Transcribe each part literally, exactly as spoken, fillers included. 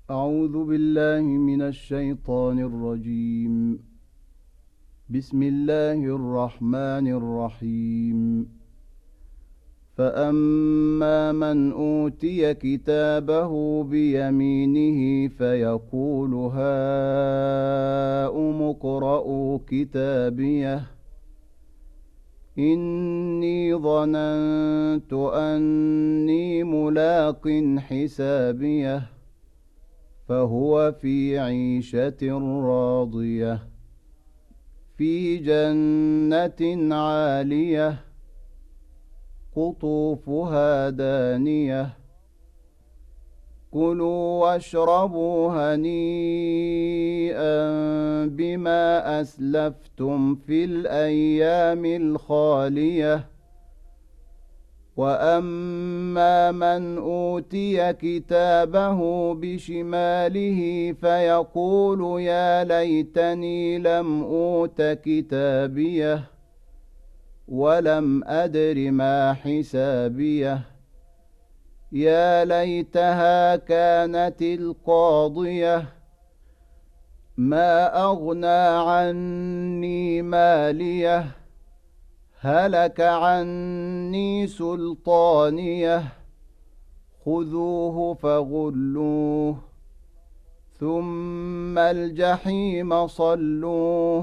أعوذ بالله من الشيطان الرجيم. بسم الله الرحمن الرحيم. فأما من أوتي كتابه بيمينه فيقول هاؤم اقرءوا كتابيه إني ظننت أني ملاق حسابيه فهو في عيشة راضية في جنة عالية قطوفها دانية كلوا واشربوا هنيئا بما أسلفتم في الأيام الخالية وأما من أوتي كتابه بشماله فيقول يا ليتني لم أوت كتابيه ولم أدر ما حسابيه يا ليتها كانت القاضية ما أغنى عني ماليه هلك عني سلطانيه خذوه فغلوه ثم الجحيم صلوه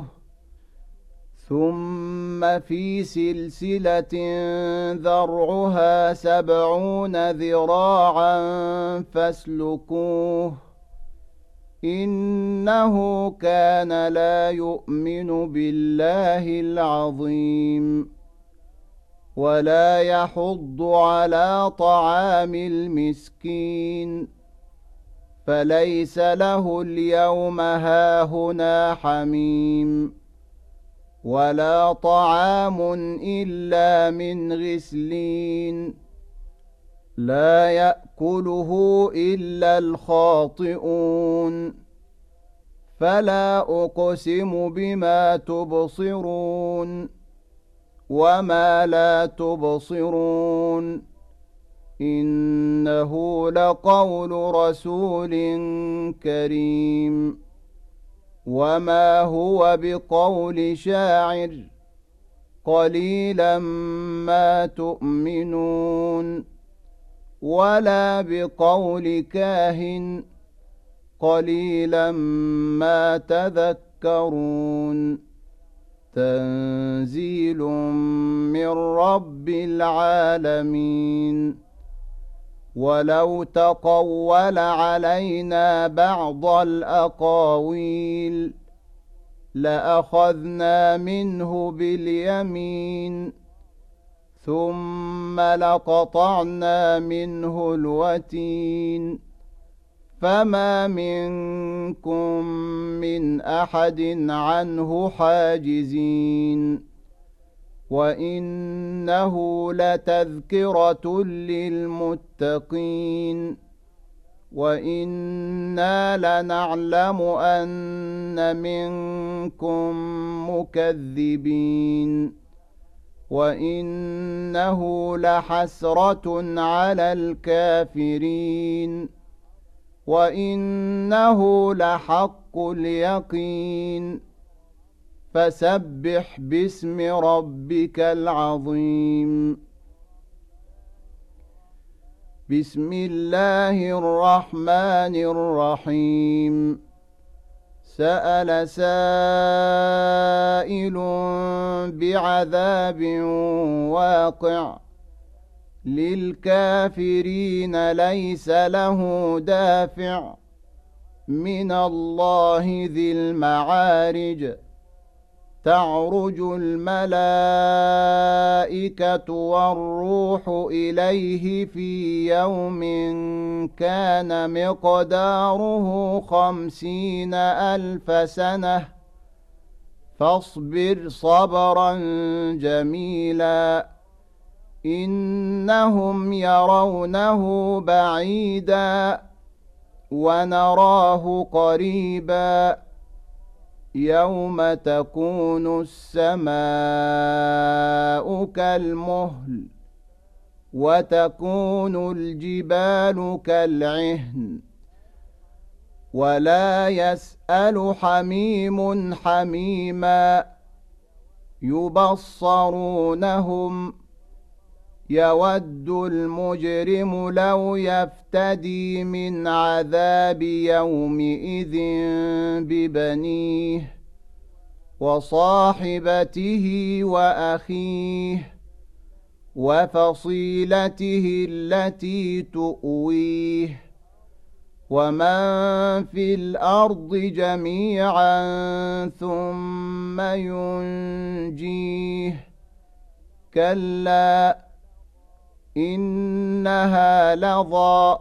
ثم في سلسلة ذرعها سبعون ذراعا فاسلكوه إنه كان لا يؤمن بالله العظيم ولا يحض على طعام المسكين فليس له اليوم هاهنا حميم ولا طعام إلا من غسلين لا يأكله إلا الخاطئون فلا أقسم بما تبصرون وما لا تبصرون إنه لقول رسول كريم وما هو بقول شاعر قليلا ما تؤمنون ولا بقول كاهن قليلا ما تذكرون تنزيل من رب العالمين ولو تقول علينا بعض الأقاويل لأخذنا منه باليمين ثم لقطعنا منه الوتين فما منكم من أحد عنه حاجزين وإنه لتذكرة للمتقين وإنا لنعلم أن منكم مكذبين وإنه لحسرة على الكافرين وإنه لحق اليقين فسبح باسم ربك العظيم بسم الله الرحمن الرحيم سأل سائل بعذاب واقع للكافرين ليس له دافع من الله ذي المعارج تعرج الملائكة والروح إليه في يوم كان مقداره خمسين ألف سنة فاصبر صبرا جميلا إنهم يرونه بعيدا ونراه قريبا يوم تكون السماء كالمهل وتكون الجبال كالعهن ولا يسأل حميم حميما يبصرونهم يود المجرم لو يفتدي من عذاب يومئذ ببنيه وصاحبته وأخيه وفصيلته التي تؤويه ومن في الأرض جميعا ثم ينجيه كلا إنها لظى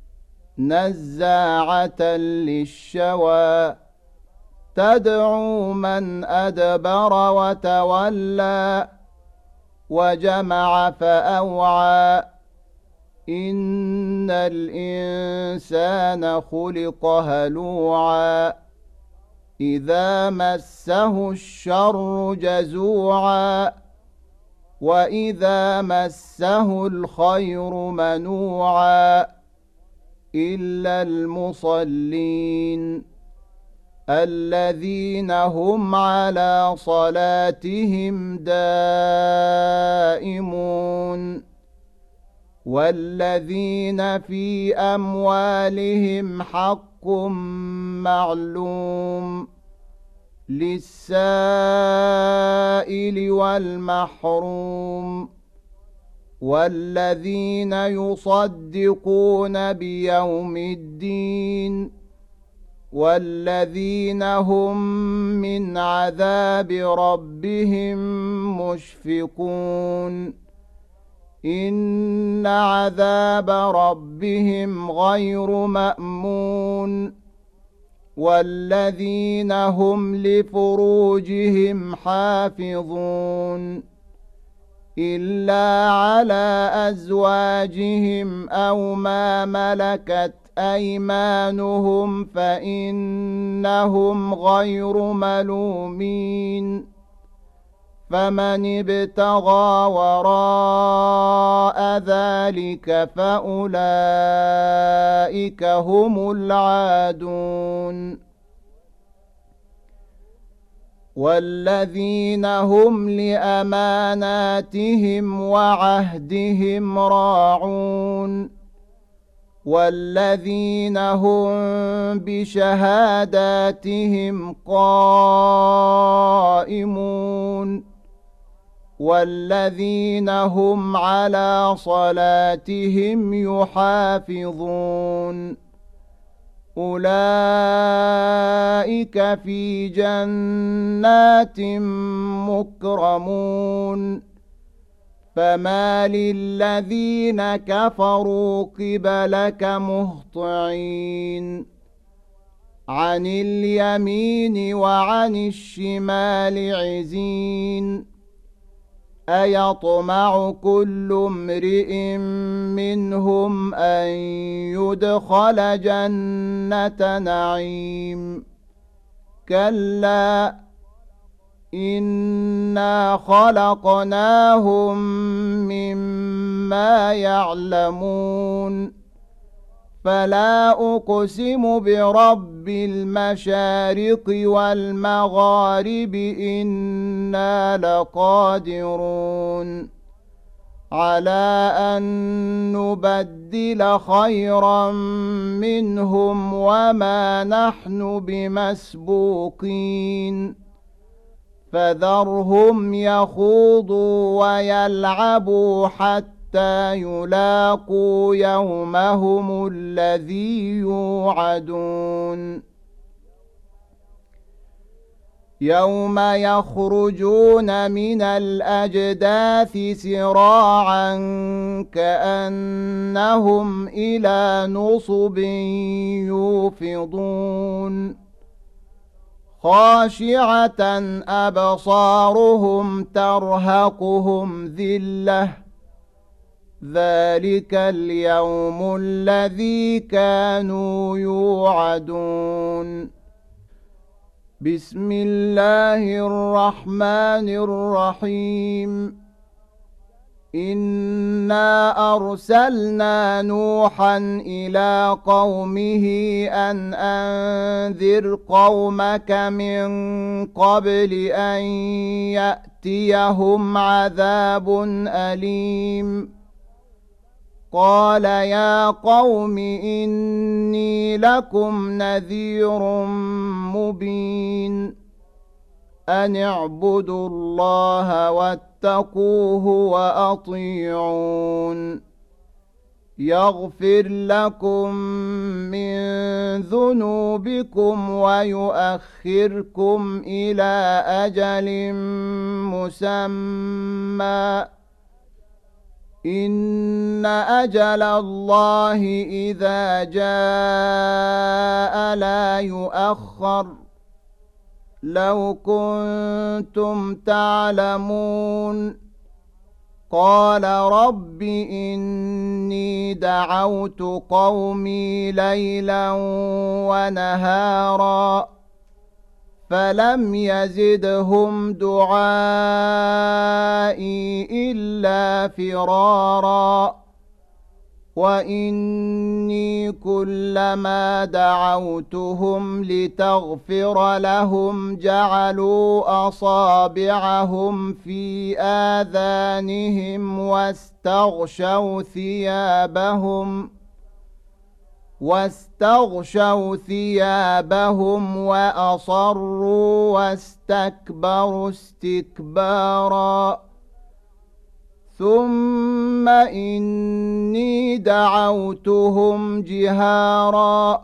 نزاعة للشوى تدعو من أدبر وتولى وجمع فأوعى إن الإنسان خلق هلوعا إذا مسه الشر جزوعا وإذا مسه الخير منوعا إلا المصلين الذين هم على صلاتهم دائمون والذين في أموالهم حق معلوم للسائل والمحروم والذين يصدقون بيوم الدين والذين هم من عذاب ربهم مشفقون إن عذاب ربهم غير مأمون والذين هم لفروجهم حافظون إلا على أزواجهم أو ما ملكت أيمانهم فإنهم غير ملومين فمن ابتغى وراء ذلك فأولئك هم العادون والذين هم لأماناتهم وعهدهم راعون والذين هم بشهاداتهم قائمون والذين هم على صلاتهم يحافظون أولئك في جنات مكرمون فما للذين كفروا قبلك مهطعين عن اليمين وعن الشمال عزين أيطمع كل امرئ منهم أن يدخل جنة نعيم كلا إنا خلقناهم مما يعلمون فلا أقسم برب المشارق والمغارب إنا لقادرون على أن نبدل خيرا منهم وما نحن بمسبوقين فذرهم يخوضوا ويلعبوا حتى يلاقوا يومهم الذي يوعدون يوم يخرجون من الأجداث سراعا كأنهم إلى نصب يوفضون خاشعة أبصارهم ترهقهم ذلة ذلك اليوم الذي كانوا يوعدون بسم الله الرحمن الرحيم إنا أرسلنا نوحا إلى قومه أن أنذر قومك من قبل أن يأتيهم عذاب أليم قال يا قوم إني لكم نذير مبين أن اعبدوا الله واتقوه وأطيعون يغفر لكم من ذنوبكم ويؤخركم إلى أجل مسمى إن أجل الله إذا جاء لا يؤخر لو كنتم تعلمون قال رب إني دعوت قومي ليلا ونهارا فلم يزدهم دعائي إلا فرارا وإني كلما دعوتهم لتغفر لهم جعلوا أصابعهم في آذانهم واستغشوا ثيابهم واستغشوا ثيابهم وأصروا واستكبروا استكبارا ثم إني دعوتهم جهارا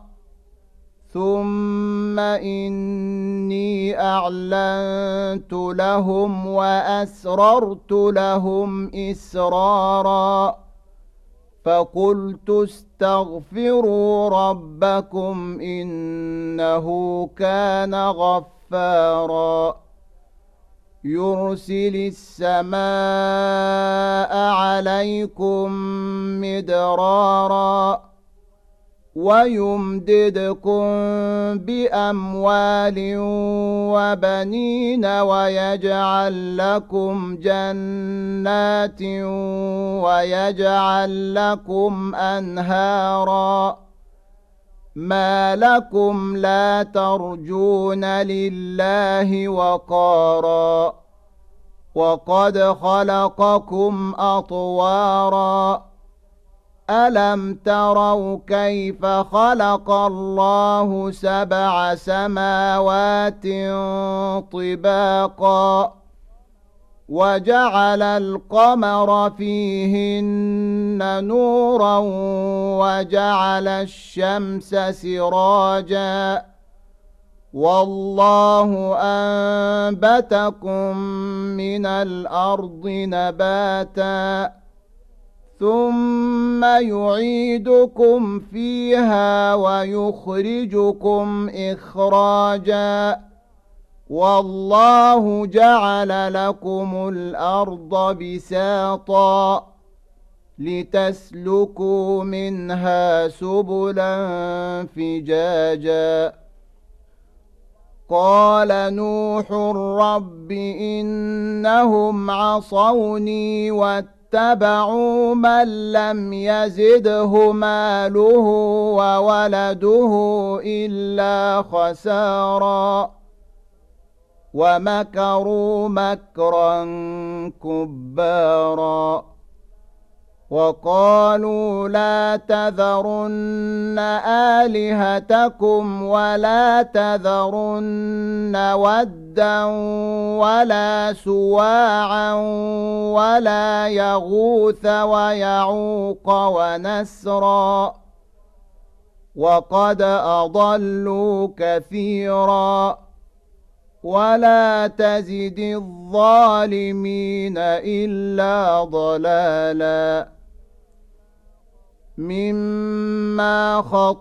ثم إني أعلنت لهم وأسررت لهم إسرارا فقلت استغفروا ربكم إنه كان غفارا يرسل السماء عليكم مدرارا ويمددكم بأموال وبنين ويجعل لكم جنات ويجعل لكم أنهارا ما لكم لا ترجون لله وقارا وقد خلقكم أطوارا ألم تروا كيف خلق الله سبع سماوات طباقا وجعل القمر فيهن نورا وجعل الشمس سراجا والله أنبتكم من الأرض نباتا ثم يعيدكم فيها ويخرجكم إخراجا والله جعل لكم الأرض بساطا لتسلكوا منها سبلا فجاجا قال نوح رب إنهم عصوني واتبعوا من لم يزده ماله وولده إلا خسارا ومكروا مكرا كبارا وقالوا لا تذرن آلهتكم ولا تذرن ودا ولا سواعا ولا يغوث ويعوق ونسرا وقد أضلوا كثيرا ولا تزد الظالمين إلا ضلالا مما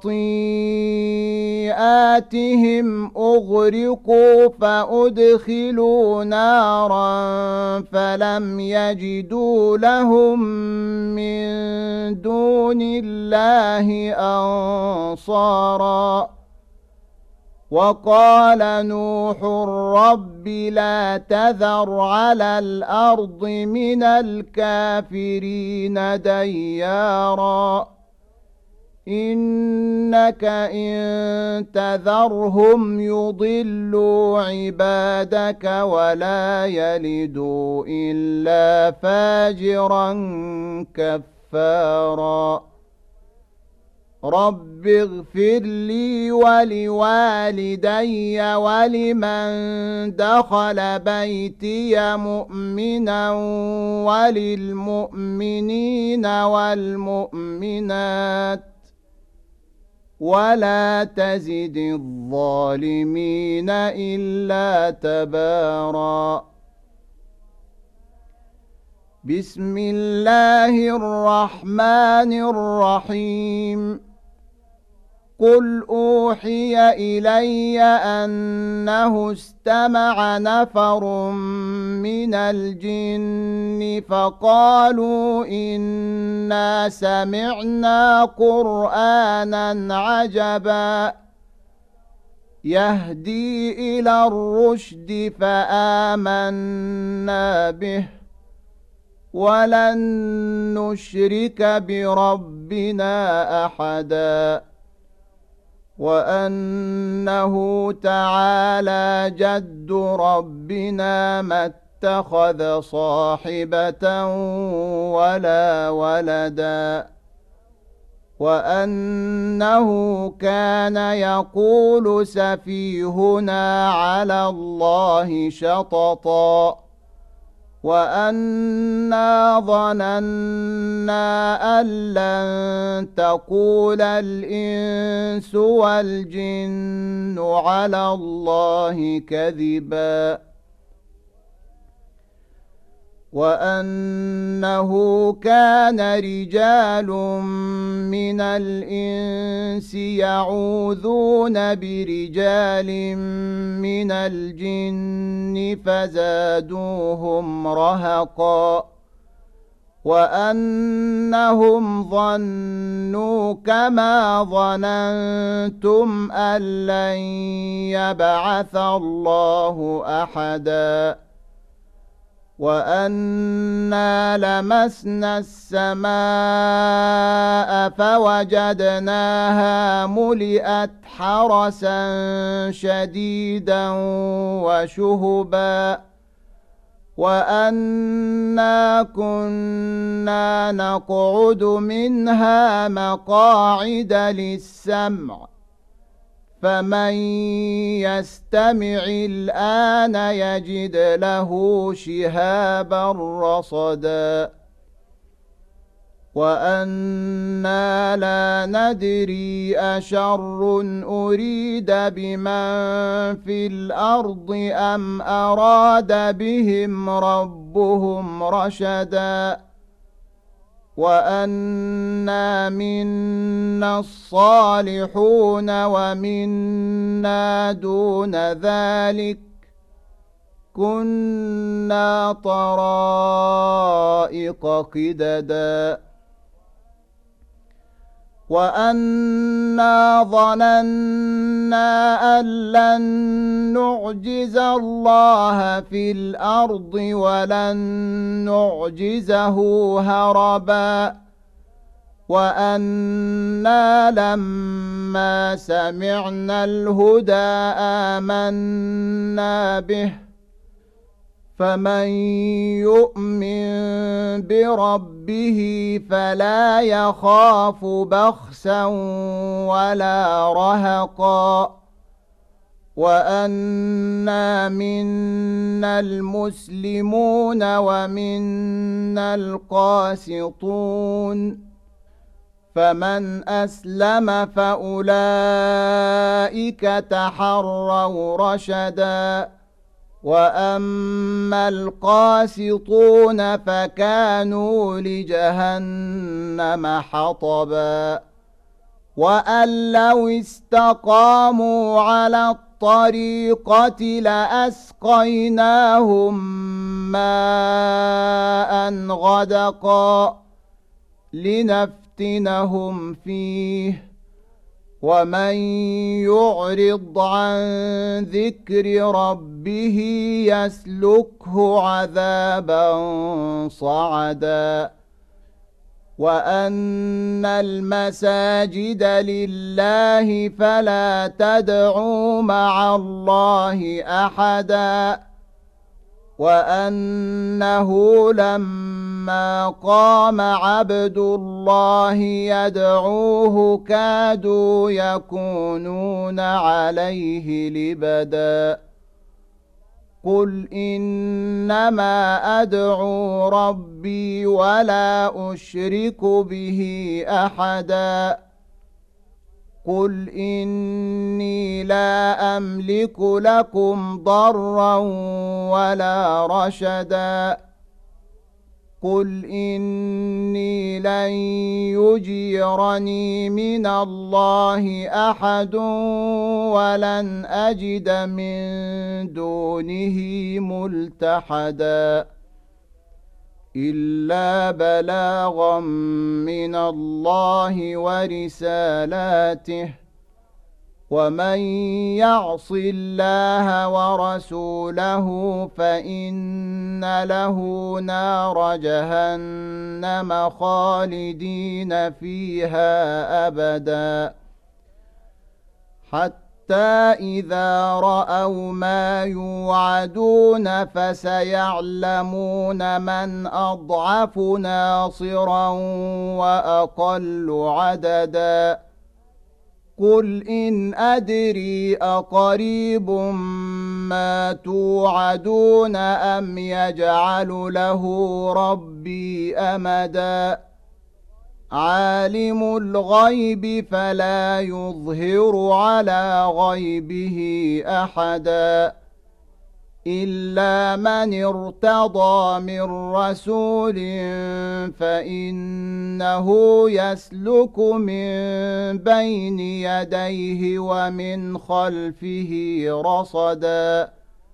خطيئاتهم أغرقوا فأدخلوا نارا فلم يجدوا لهم من دون الله أنصارا وقال نوح رب لا تذر على الأرض من الكافرين ديارا إنك إن تذرهم يضلوا عبادك ولا يلدوا إلا فاجرا كفارا رب اغفر لي ولوالدي ولمن دخل بيتي مؤمنا وللمؤمنين والمؤمنات ولا تزد الظالمين إلا تبارا بسم الله الرحمن الرحيم قل أوحي إلي أنه استمع نفر من الجن فقالوا إنا سمعنا قرآنا عجبا يهدي إلى الرشد فآمنا به ولن نشرك بربنا أحدا وأنه تعالى جد ربنا ما اتخذ صاحبة ولا ولدا وأنه كان يقول سفيهنا على الله شططا وأنا ظننا أن لن تقول الإنس والجن على الله كذبا وأنه كان رجال من الإنس يعوذون برجال من الجن فزادوهم رهقا وأنهم ظنوا كما ظننتم أن لن يبعث الله أحدا وأنا لمسنا السماء فوجدناها ملئت حرسا شديدا وشهبا وأنا كنا نقعد منها مقاعد للسمع فمن يستمع الآن يجد له شهابا رصدا وأنا لا ندري أشر أريد بمن في الأرض أم أراد بهم ربهم رشدا وأنا منا الصالحون ومنا دون ذلك كنا طرائق قددا وأنا ظننا أن لن نعجز الله في الأرض ولن نعجزه هربا وأنا لما سمعنا الهدى آمنا به فمن يؤمن بربه فلا يخاف بخسا ولا رهقا وأنا منا المسلمون ومنا القاسطون فمن أسلم فأولئك تحروا رشدا وأما القاسطون فكانوا لجهنم حطبا وأن لو استقاموا على الطريقة لأسقيناهم ماء غدقا لنفتنهم فيه ومن يعرض عن ذكر ربه يسلكه عذابا صعدا وأن المساجد لله فلا تدعوا مع الله أحدا وأنه لما قام عبد الله يدعوه كادوا يكونون عليه لبدا قل إنما أدعو ربي ولا أشرك به أحدا قل إني لا أملك لكم ضرا ولا رشدا قل إني لن يجيرني من الله أحد ولن أجد من دونه ملتحدا إلا بلاغا من الله ورسالاته ومن يعص الله ورسوله فإن له نار جهنم خالدين فيها أبدا حتى إذا رأوا ما يوعدون فسيعلمون من أضعف ناصرا وأقل عددا قل إن أدري أقريب ما توعدون أم يجعل له ربي أمدا عالم الغيب فلا يظهر على غيبه أحدا إلا من ارتضى من رسول فإنه يسلك من بين يديه ومن خلفه رصدا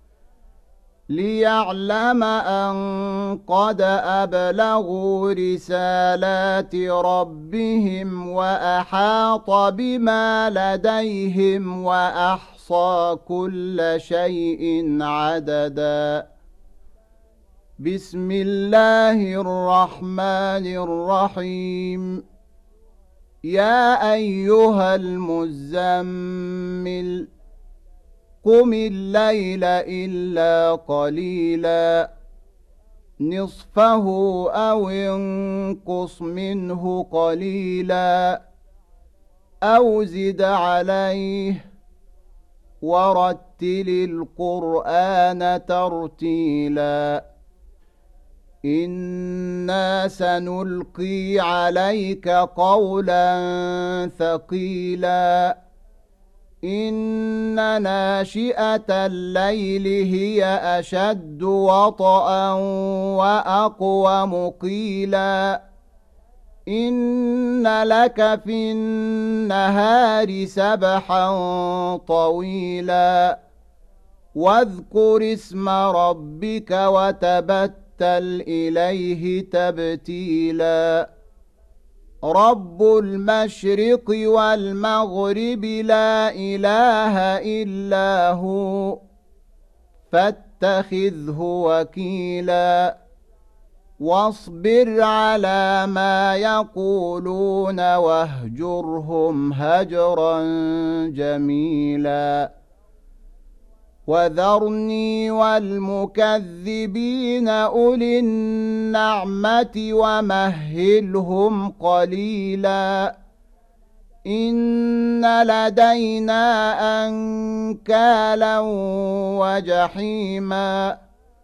ليعلم أن قد أبلغوا رسالات ربهم وأحاط بما لديهم وأحصى كل شيء عددا بسم الله الرحمن الرحيم يا أيها المزمل قم الليل إلا قليلا نصفه أو انقص منه قليلا أو زد عليه ورتل القرآن ترتيلا إنا سنلقي عليك قولا ثقيلا إن ناشئة الليل هي أشد وطئا وأقوم قيلا إن لك في النهار سبحا طويلا واذكر اسم ربك وتبتل إليه تبتيلا رب المشرق والمغرب لا إله إلا هو فاتخذه وكيلا واصبر على ما يقولون واهجرهم هجرا جميلا وذرني والمكذبين أولي النعمة ومهلهم قليلا إن لدينا أنكالا وجحيما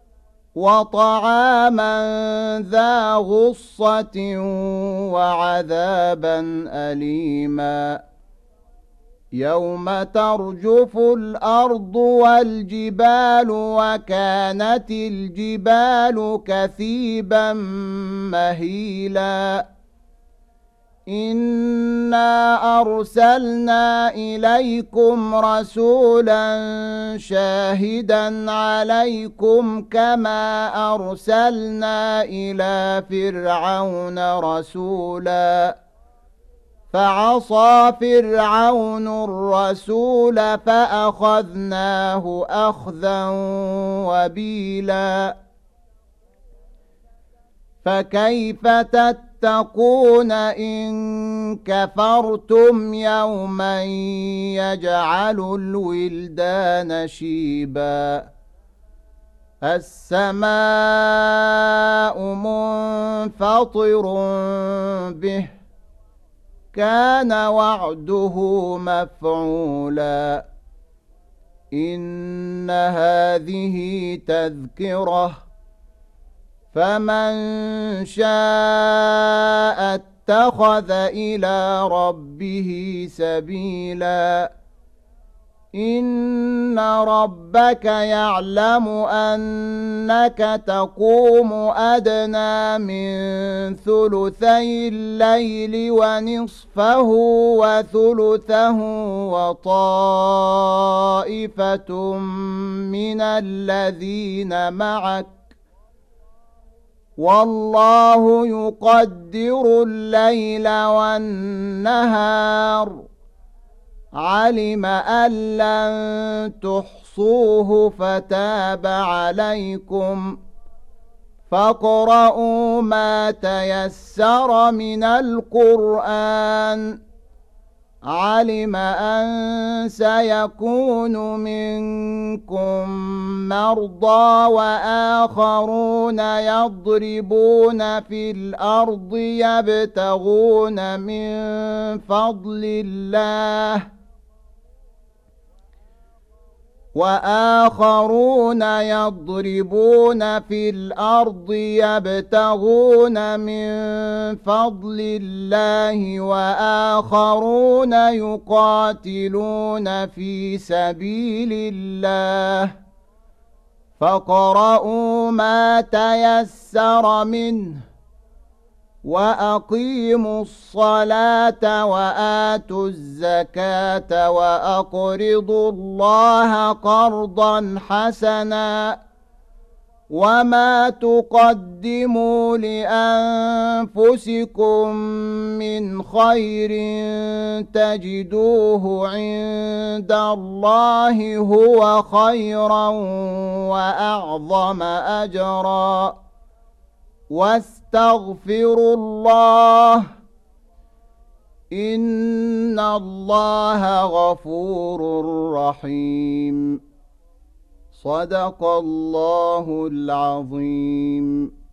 وطعاما ذا غصة وعذابا أليما يوم ترجف الأرض والجبال وكانت الجبال كثيبا مهيلا إنا أرسلنا إليكم رسولا شاهدا عليكم كما أرسلنا إلى فرعون رسولا فعصى فرعون الرسول فأخذناه أخذا وبيلا فكيف تتقون إن كفرتم يوما يجعل الولدان شيبا السماء منفطر به كان وعده مفعولا إن هذه تذكرة فمن شاء اتخذ إلى ربه سبيلا إن ربك يعلم أنك تقوم أدنى من ثلثي الليل ونصفه وثلثه وطائفة من الذين معك والله يقدر الليل والنهار علم أن لن تحصوه فتاب عليكم فاقرؤوا ما تيسر من القرآن علم أن سيكون منكم مرضى وآخرون يضربون في الأرض يبتغون من فضل الله وآخرون يضربون في الأرض يبتغون من فضل الله وآخرون يقاتلون في سبيل الله فاقرؤوا ما تيسر منه وأقيموا الصلاة وآتوا الزكاة وأقرضوا الله قرضا حسنا وما تقدموا لأنفسكم من خير تجدوه عند الله هو خيرا وأعظم أجرا واستغفروا الله إن الله غفور رحيم صدق الله العظيم.